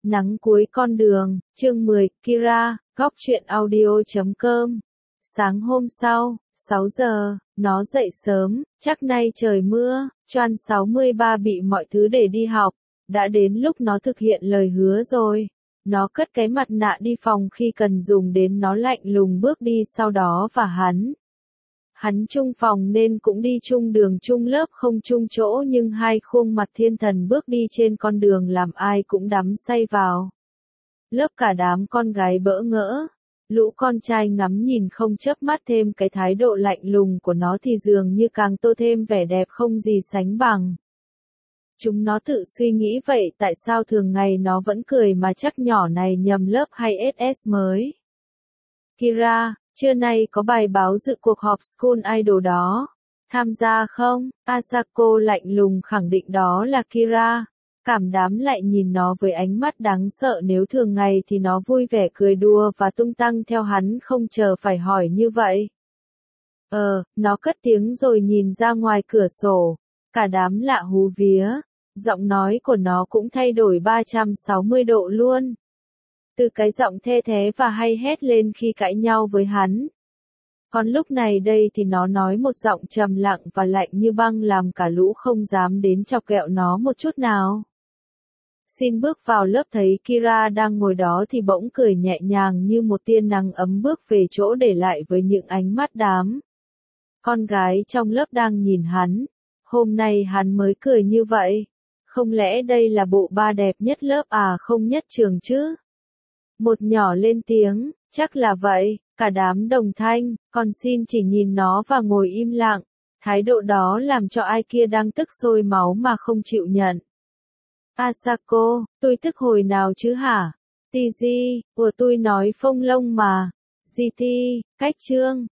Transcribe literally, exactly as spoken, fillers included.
Nắng cuối con đường, chương mười, Kira, góc truyện audio chấm com. Sáng hôm sau, sáu giờ, nó dậy sớm, chắc nay trời mưa, Choan sáu mươi ba bị mọi thứ để đi học. Đã đến lúc nó thực hiện lời hứa rồi. Nó cất cái mặt nạ đi phòng khi cần dùng đến, nó lạnh lùng bước đi sau đó và hắn. Hắn chung phòng nên cũng đi chung đường chung lớp không chung chỗ, nhưng hai khuôn mặt thiên thần bước đi trên con đường làm ai cũng đắm say vào. Lớp cả đám con gái bỡ ngỡ. Lũ con trai ngắm nhìn không chớp mắt, thêm cái thái độ lạnh lùng của nó thì dường như càng tô thêm vẻ đẹp không gì sánh bằng. Chúng nó tự suy nghĩ vậy, tại sao thường ngày nó vẫn cười mà chắc nhỏ này nhầm lớp hay ét ét mới. Kira, trưa nay có bài báo dự cuộc họp School Idol đó. Tham gia không? Asako lạnh lùng khẳng định đó là Kira. Cảm đám lại nhìn nó với ánh mắt đáng sợ, nếu thường ngày thì nó vui vẻ cười đùa và tung tăng theo hắn không chờ phải hỏi như vậy. Ờ, nó cất tiếng rồi nhìn ra ngoài cửa sổ. Cả đám lạ hú vía. Giọng nói của nó cũng thay đổi ba trăm sáu mươi độ luôn. Từ cái giọng the thé và hay hét lên khi cãi nhau với hắn. Còn lúc này đây thì nó nói một giọng trầm lặng và lạnh như băng, làm cả lũ không dám đến chọc ghẹo nó một chút nào. Xin bước vào lớp thấy Kira đang ngồi đó thì bỗng cười nhẹ nhàng như một tia nắng ấm bước về chỗ, để lại với những ánh mắt đám con gái trong lớp đang nhìn hắn. Hôm nay hắn mới cười như vậy. Không lẽ đây là bộ ba đẹp nhất lớp à, không nhất trường chứ? Một nhỏ lên tiếng, chắc là vậy. Cả đám đồng thanh, còn xin chỉ nhìn nó và ngồi im lặng. Thái độ đó làm cho ai kia đang tức sôi máu mà không chịu nhận. Asako, tôi tức hồi nào chứ hả? Tg, của tôi nói phông lông mà. giê tê, cách chương.